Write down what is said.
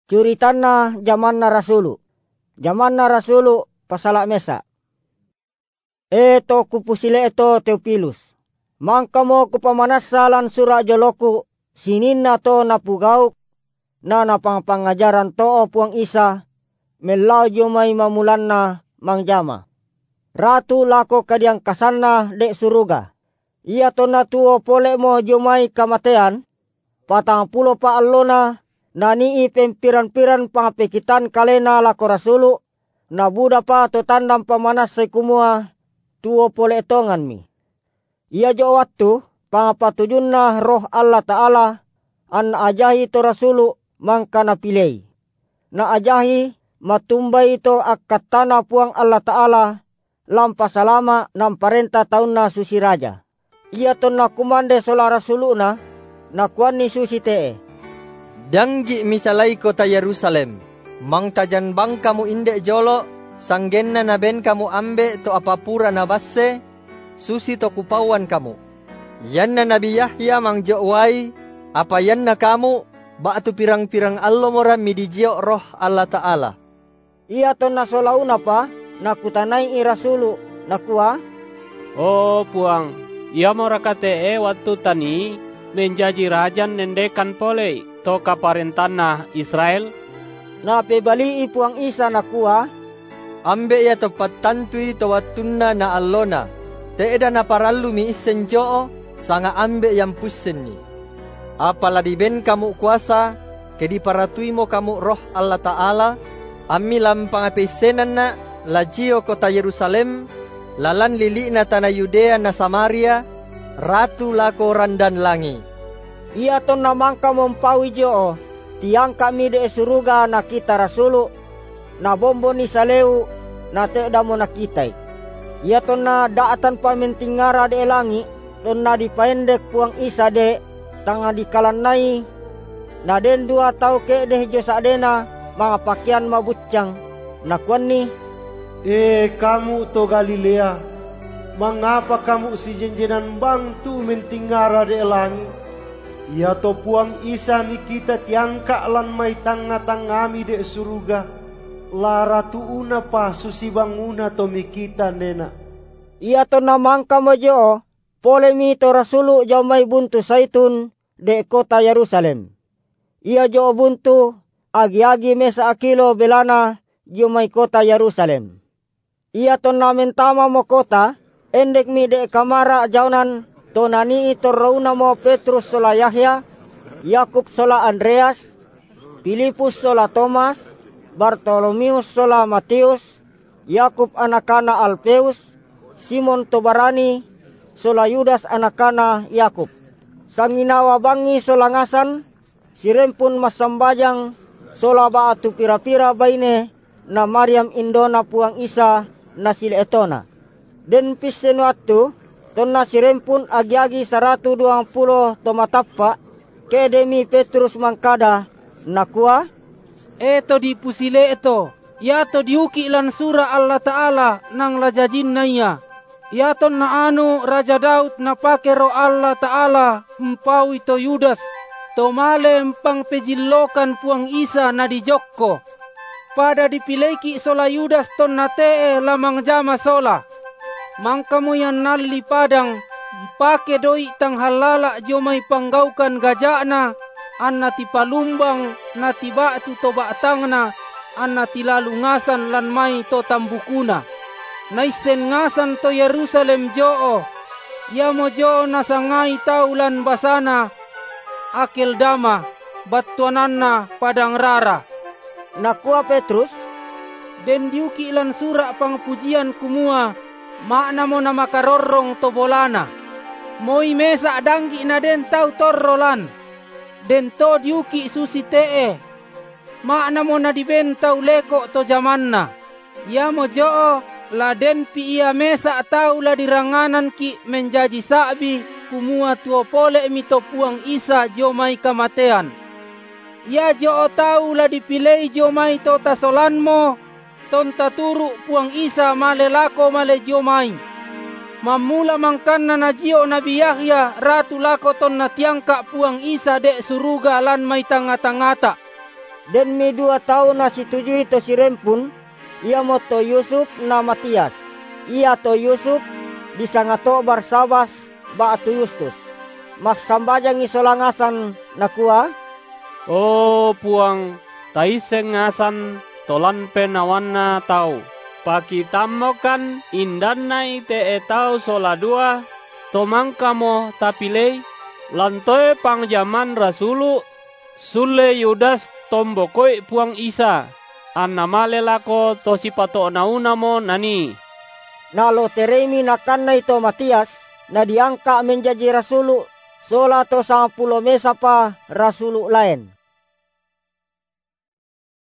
Curitanna jamanna rasulu. Jamanna rasulu pasala mesa. Eto kupusile eto Teopilus. Mangkamo kupamanasalan sura joloku sininna to napugauk na napangpangajaran to puang Isa melau jomai mamulanna mangjama. Ratu lako kadiang kasanna dek suruga. Ia to na tuo pole mo jomai kamatean. 40 pa allona nanii pempiran-piran pangapekitan kalena lako rasulu. Na buda pa to tandam pamanas sekumua tuo pole etongan mi. Ia jo waktu pangapatujunna roh Allah Ta'ala an ajahi to rasulu mangkana pilei. Na ajahi matumbai to akatana puang Allah Ta'ala lampa salama namparenta taunna susi raja. Ia to na kumande sola rasuluna na kuani susi tee. Danggi misalai kota Yerusalem, mang tajan bang kamu indek jolo, sanggenna na ben kamu ambe to apapura na basse, susi to kupauan kamu. Yanna Nabi Yahya mang jowai, apa yanna kamu, batu pirang-pirang allo mora midijio roh Allah Ta'ala. Ia to na solauna pa, na kutanai i rasulu, na kuah. Oh puang, ia mora kate waktu tani, menjadi rajan nendekan pole, to kaparentana Israel. Na pebali i puang Isa na kuah. Ambe ya to patantui to watunna na allona, teeda na parallu mi isen joo, sanga ambe yang pusenni. Apalagi ben kamu kuasa, kedi paratui mo kamu roh Allah Ta'ala, ammi lampang apesenan na, lajio kota Yerusalem, lalan lili na tanah Yudea na Samaria, ratu lako randan langi. Ia to na mangka mompawi joo, tiang kami de suruga na kita rasulu, na bombo ni saleu, na teeda mo nakitai. Ia to na daatan pamentingara de langi, to na dipendek puang Isa de, tanga dikalanai, na den 2 tau ke deh josa dena, mga pakaian mabucang, na kuani. Kamu to Galilea, mengapa kamu si jenjenan bang tu mentingara de langi? Ia to puang Isa ni kita tiangka lan mai tanga-tangami de suruga. Lara tu una pa susi banguna to mikita nena. Ia to namangka mojo, polemi to rasulu jamai buntu saitun de kota Yerusalem. Ia jo buntu agi-agi mesa akilo belana jomai kota Yerusalem. Ia to namentama mo kota, endek mi de kamara jaunan, to nani ito rauna mo Petrus sola Yahya, Yakub sola Andreas, Filipus sola Thomas, Bartolomeus sola Matius, Yakub anakana Alpeus, Simon Tobarani sola Yudas anakana Yakub. Sanginawa bangi sola ngasan, sirempun masambajang sola baatu pira-pira baine na Maryam indona puang Isa na sila etona. Den pisen waktu, tonna sirempun agi-agi 120 tomatappa, kedemi Petrus mangkada, nakua. Eto di pusile eto, yato diuki lan sura Allah Ta'ala nang lajajin naya. Yaton na anu Raja Daud na pake ro Allah Ta'ala mpau ito Yudas, to male mpang pejillokan puang Isa na di Jokko. Pada dipileki sola Yudas ton na tee lamang jama sola. Mangkamu yang nalli padang, pake doi tang halala jomai panggaukan gajakna, anna tipalumbang na tiba tu to batangna, anna tilalu ngasan lan mai to tambukuna. Naisen ngasan to Yerusalem joo, yamo joo nasangai taulan basana, akil dama, batuananna padang rara. Nakua Petrus, den diuki lan sura pangpujian kumua, makna mo na makarorong to bolana. Moi mesa danggi na den tau torrolan, den to diuki susi tee, makna mo na dibentau leko to jamanna. Yamo joo, la den pi ia mesa tau la diranganan ki menjadi sabi kumua tuo pole mito puang Isa jomai kamatean. Ya jo tau la dipilei jomai to tasolan mo, ton taturu puang Isa malelako male jomai. Mamula mangkanna na jio Nabi Yahya ratu lako ton na tiangka puang Isa dek suruga lan mai tangata-ngata. Den mi 2 tahun na situjui to sirempun, ia mo to Yusuf na Matias. Ia to Yusuf disangato Barsabas ba to Justus. Mas sambajang isolangasan na kuah. Oh puang, taiseng ngasan tolan penawanna tau. Pakitamokan indanai te etau sola 2, tomangkamo tapilei, lantoe pangjaman rasulu, sulle Yudas tombokoi puang Isa, annamale lako tosipato naunamo nani. Nalo teremi nakanna ito Matias, na diangka menjadi rasulu, sola to 10 mesa pa rasulu lain.